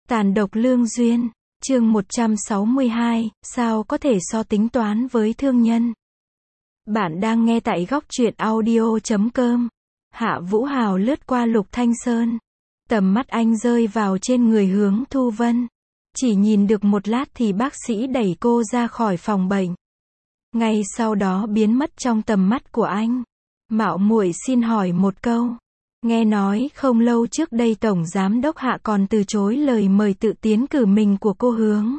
Tàn độc lương duyên, chương 162, sao có thể so tính toán với thương nhân. Bạn đang nghe tại góc truyện audio.com. Hạ Vũ Hào lướt qua Lục Thanh Sơn. Tầm mắt anh rơi vào trên người Hướng Thu Vân. Chỉ nhìn được một lát thì bác sĩ đẩy cô ra khỏi phòng bệnh. Ngay sau đó biến mất trong tầm mắt của anh. Mạo muội xin hỏi một câu. Nghe nói không lâu trước đây Tổng Giám đốc Hạ còn từ chối lời mời tự tiến cử mình của cô Hướng.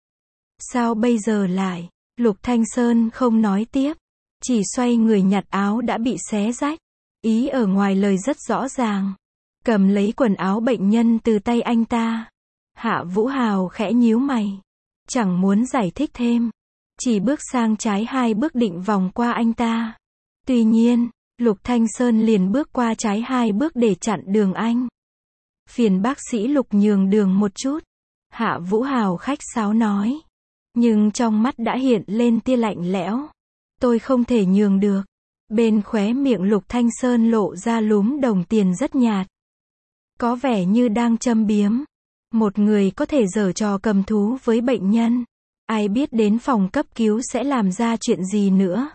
Sao bây giờ lại? Lục Thanh Sơn không nói tiếp. Chỉ xoay người nhặt áo đã bị xé rách. Ý ở ngoài lời rất rõ ràng. Cầm lấy quần áo bệnh nhân từ tay anh ta. Hạ Vũ Hào khẽ nhíu mày. Chẳng muốn giải thích thêm. Chỉ bước sang trái 2 bước định vòng qua anh ta. Tuy nhiên, Lục Thanh Sơn liền bước qua trái 2 bước để chặn đường anh. Phiền bác sĩ Lục nhường đường một chút. Hạ Vũ Hào khách sáo nói. Nhưng trong mắt đã hiện lên tia lạnh lẽo. Tôi không thể nhường được. Bên khóe miệng Lục Thanh Sơn lộ ra lúm đồng tiền rất nhạt. Có vẻ như đang châm biếm. Một người có thể giở trò cầm thú với bệnh nhân. Ai biết đến phòng cấp cứu sẽ làm ra chuyện gì nữa.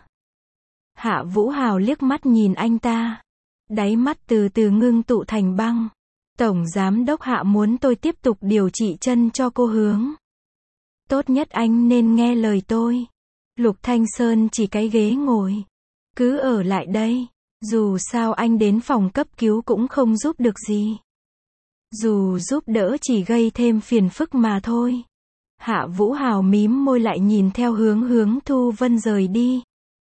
Hạ Vũ Hào liếc mắt nhìn anh ta. Đáy mắt từ từ ngưng tụ thành băng. Tổng Giám đốc Hạ muốn tôi tiếp tục điều trị chân cho cô Hướng. Tốt nhất anh nên nghe lời tôi. Lục Thanh Sơn chỉ cái ghế ngồi. Cứ ở lại đây. Dù sao anh đến phòng cấp cứu cũng không giúp được gì. Dù giúp đỡ chỉ gây thêm phiền phức mà thôi. Hạ Vũ Hào mím môi lại nhìn theo Hướng Thu Vân rời đi.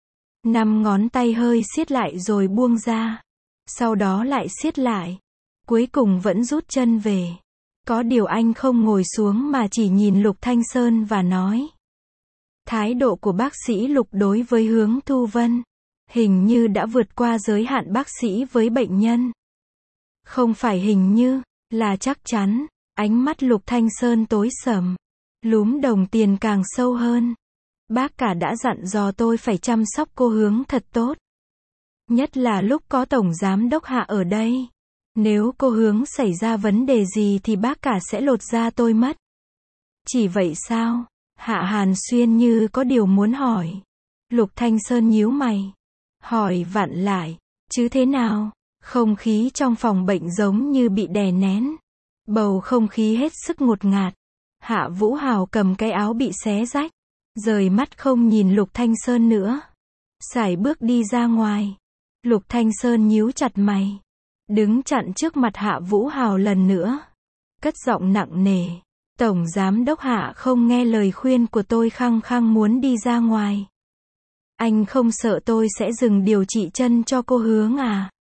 5 ngón tay hơi siết lại rồi buông ra. Sau đó lại siết lại. Cuối cùng vẫn rút chân về. Có điều anh không ngồi xuống mà chỉ nhìn Lục Thanh Sơn và nói. Thái độ của bác sĩ Lục đối với Hướng Thu Vân hình như đã vượt qua giới hạn bác sĩ với bệnh nhân. Không phải hình như, là chắc chắn. Ánh mắt Lục Thanh Sơn tối sầm. Lúm đồng tiền càng sâu hơn. Bác cả đã dặn dò tôi phải chăm sóc cô Hướng thật tốt. Nhất là lúc có Tổng Giám đốc Hạ ở đây. Nếu cô Hướng xảy ra vấn đề gì thì bác cả sẽ lột da tôi mất. Chỉ vậy sao? Hạ Hàn Xuyên như có điều muốn hỏi. Lục Thanh Sơn nhíu mày. Hỏi vặn lại. Chứ thế nào? Không khí trong phòng bệnh giống như bị đè nén. Bầu không khí hết sức ngột ngạt. Hạ Vũ Hào cầm cái áo bị xé rách. Rời mắt không nhìn Lục Thanh Sơn nữa. Sải bước đi ra ngoài. Lục Thanh Sơn nhíu chặt mày. Đứng chặn trước mặt Hạ Vũ Hào lần nữa. Cất giọng nặng nề. Tổng Giám đốc Hạ không nghe lời khuyên của tôi khăng khăng muốn đi ra ngoài. Anh không sợ tôi sẽ dừng điều trị chân cho cô Hướng à?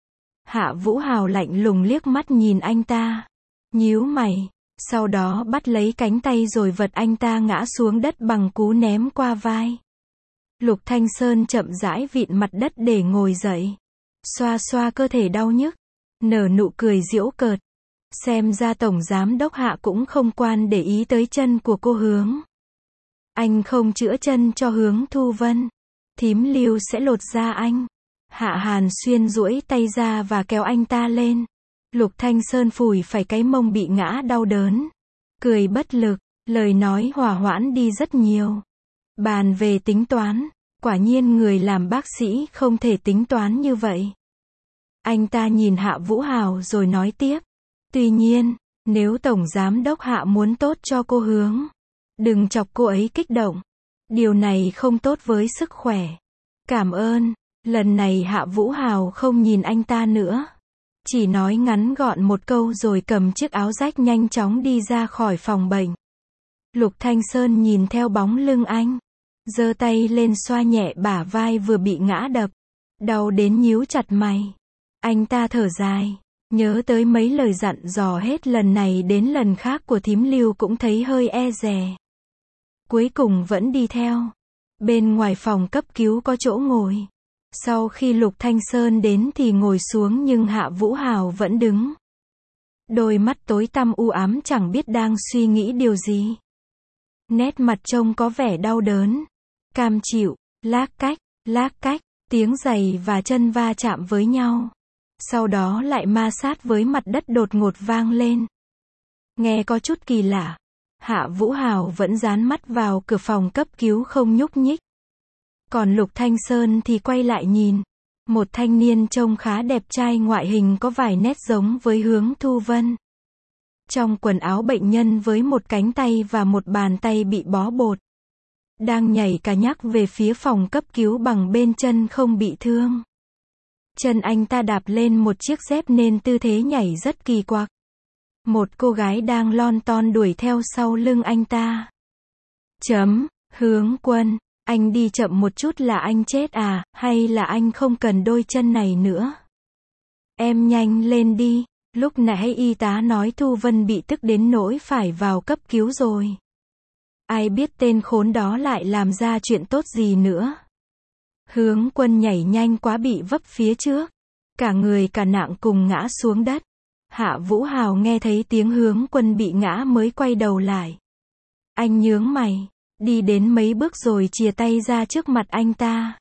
Hạ Vũ Hào lạnh lùng liếc mắt nhìn anh ta. Nhíu mày. Sau đó bắt lấy cánh tay rồi vật anh ta ngã xuống đất bằng cú ném qua vai. Lục Thanh Sơn chậm rãi vịn mặt đất để ngồi dậy. Xoa xoa cơ thể đau nhức. Nở nụ cười giễu cợt. Xem ra Tổng Giám đốc Hạ cũng không quan để ý tới chân của cô Hướng. Anh không chữa chân cho Hướng Thu Vân. Thím Lưu sẽ lột da anh. Hạ Hàn Xuyên duỗi tay ra và kéo anh ta lên. Lục Thanh Sơn phủi phải cái mông bị ngã đau đớn. Cười bất lực, lời nói hòa hoãn đi rất nhiều. Bàn về tính toán, quả nhiên người làm bác sĩ không thể tính toán như vậy. Anh ta nhìn Hạ Vũ Hào rồi nói tiếp. Tuy nhiên, nếu Tổng Giám đốc Hạ muốn tốt cho cô Hướng, đừng chọc cô ấy kích động. Điều này không tốt với sức khỏe. Cảm ơn. Lần này Hạ Vũ Hào không nhìn anh ta nữa. Chỉ nói ngắn gọn một câu rồi cầm chiếc áo rách nhanh chóng đi ra khỏi phòng bệnh. Lục Thanh Sơn nhìn theo bóng lưng anh. Giơ tay lên xoa nhẹ bả vai vừa bị ngã đập. Đau đến nhíu chặt mày. Anh ta thở dài. Nhớ tới mấy lời dặn dò hết lần này đến lần khác của thím Lưu cũng thấy hơi e dè. Cuối cùng vẫn đi theo. Bên ngoài phòng cấp cứu có chỗ ngồi. Sau khi Lục Thanh Sơn đến thì ngồi xuống nhưng Hạ Vũ Hào vẫn đứng. Đôi mắt tối tăm u ám chẳng biết đang suy nghĩ điều gì. Nét mặt trông có vẻ đau đớn. Cam chịu, lác cách, tiếng giày và chân va chạm với nhau. Sau đó lại ma sát với mặt đất đột ngột vang lên. Nghe có chút kỳ lạ. Hạ Vũ Hào vẫn dán mắt vào cửa phòng cấp cứu không nhúc nhích. Còn Lục Thanh Sơn thì quay lại nhìn. Một thanh niên trông khá đẹp trai, ngoại hình có vài nét giống với Hướng Thu Vân. Trong quần áo bệnh nhân với một cánh tay và một bàn tay bị bó bột. Đang nhảy cả nhắc về phía phòng cấp cứu bằng bên chân không bị thương. Chân anh ta đạp lên một chiếc dép nên tư thế nhảy rất kỳ quặc. Một cô gái đang lon ton đuổi theo sau lưng anh ta. Hướng Quân, anh đi chậm một chút là anh chết à, hay là anh không cần đôi chân này nữa? Em nhanh lên đi, lúc nãy y tá nói Thu Vân bị tức đến nỗi phải vào cấp cứu rồi. Ai biết tên khốn đó lại làm ra chuyện tốt gì nữa. Hướng Quân nhảy nhanh quá bị vấp phía trước. Cả người cả nạng cùng ngã xuống đất. Hạ Vũ Hào nghe thấy tiếng Hướng Quân bị ngã mới quay đầu lại. Anh nhướng mày, đi đến mấy bước rồi chìa tay ra trước mặt anh ta.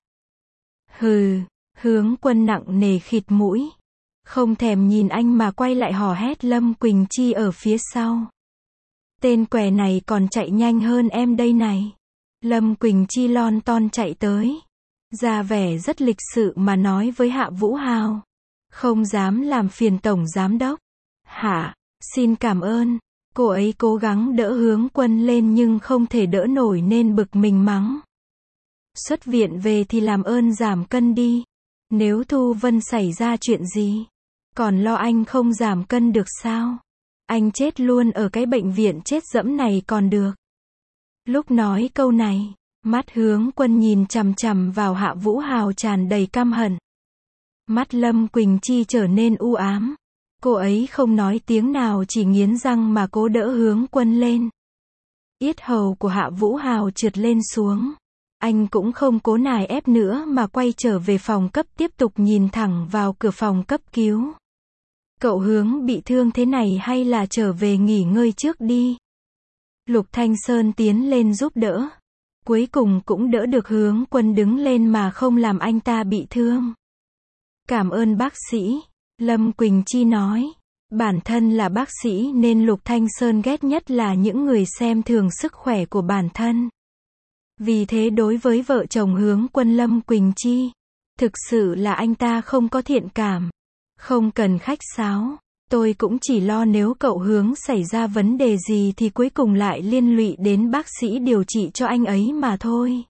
Hừ, Hướng Quân nặng nề khịt mũi. Không thèm nhìn anh mà quay lại hò hét Lâm Quỳnh Chi ở phía sau. Tên què này còn chạy nhanh hơn em đây này. Lâm Quỳnh Chi lon ton chạy tới. Ra vẻ rất lịch sự mà nói với Hạ Vũ Hào. Không dám làm phiền Tổng Giám Đốc. Hạ, xin cảm ơn. Cô ấy cố gắng đỡ Hướng Quân lên nhưng không thể đỡ nổi nên bực mình mắng. Xuất viện về thì làm ơn giảm cân đi. Nếu Thu Vân xảy ra chuyện gì, còn lo anh không giảm cân được sao? Anh chết luôn ở cái bệnh viện chết dẫm này còn được. Lúc nói câu này, mắt Hướng Quân nhìn chằm chằm vào Hạ Vũ Hào tràn đầy căm hận. Mắt Lâm Quỳnh Chi trở nên u ám. Cô ấy không nói tiếng nào, chỉ nghiến răng mà cố đỡ Hướng Quân lên. Yết hầu của Hạ Vũ Hào trượt lên xuống. Anh cũng không cố nài ép nữa mà quay trở về phòng cấp, tiếp tục nhìn thẳng vào cửa phòng cấp cứu. Cậu Hướng bị thương thế này hay là trở về nghỉ ngơi trước đi? Lục Thanh Sơn tiến lên giúp đỡ. Cuối cùng cũng đỡ được Hướng Quân đứng lên mà không làm anh ta bị thương. Cảm ơn bác sĩ, Lâm Quỳnh Chi nói. Bản thân là bác sĩ nên Lục Thanh Sơn ghét nhất là những người xem thường sức khỏe của bản thân. Vì thế đối với vợ chồng Hướng Quân Lâm Quỳnh Chi, thực sự là anh ta không có thiện cảm. Không cần khách sáo, tôi cũng chỉ lo nếu cậu Hướng xảy ra vấn đề gì thì cuối cùng lại liên lụy đến bác sĩ điều trị cho anh ấy mà thôi.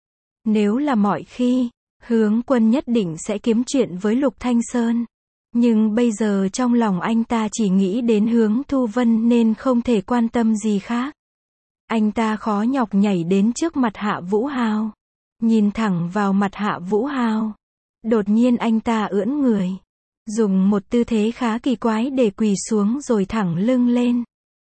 Nếu là mọi khi, Hướng Quân nhất định sẽ kiếm chuyện với Lục Thanh Sơn. Nhưng bây giờ trong lòng anh ta chỉ nghĩ đến Hướng Thu Vân nên không thể quan tâm gì khác. Anh ta khó nhọc nhảy đến trước mặt Hạ Vũ Hào. Nhìn thẳng vào mặt Hạ Vũ Hào. Đột nhiên anh ta ưỡn người. Dùng một tư thế khá kỳ quái để quỳ xuống rồi thẳng lưng lên.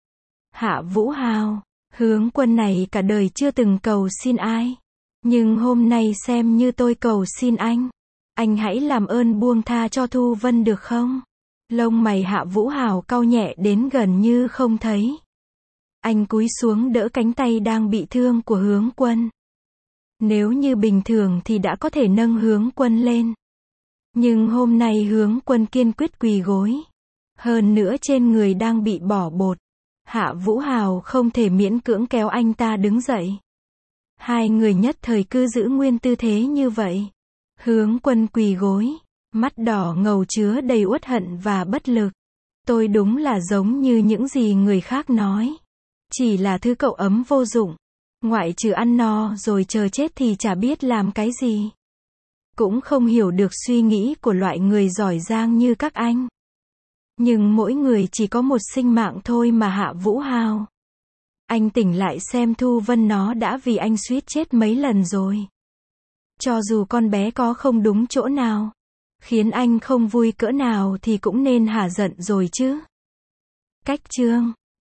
Hạ Vũ Hào, Hướng Quân này cả đời chưa từng cầu xin ai. Nhưng hôm nay xem như tôi cầu xin anh. Anh hãy làm ơn buông tha cho Thu Vân được không? Lông mày Hạ Vũ Hào cau nhẹ đến gần như không thấy. Anh cúi xuống đỡ cánh tay đang bị thương của Hướng Quân. Nếu như bình thường thì đã có thể nâng Hướng Quân lên. Nhưng hôm nay Hướng Quân kiên quyết quỳ gối. Hơn nữa trên người đang bị bỏ bột. Hạ Vũ Hào không thể miễn cưỡng kéo anh ta đứng dậy. Hai người nhất thời cứ giữ nguyên tư thế như vậy. Hướng Quân quỳ gối, mắt đỏ ngầu chứa đầy uất hận và bất lực. Tôi đúng là giống như những gì người khác nói. Chỉ là thứ cậu ấm vô dụng. Ngoại trừ ăn no rồi chờ chết thì chả biết làm cái gì. Cũng không hiểu được suy nghĩ của loại người giỏi giang như các anh. Nhưng mỗi người chỉ có một sinh mạng thôi mà Hạ Vũ Hào. Anh tỉnh lại xem Thu Vân nó đã vì anh suýt chết mấy lần rồi. Cho dù con bé có không đúng chỗ nào, khiến anh không vui cỡ nào thì cũng nên hả giận rồi chứ. Cách chương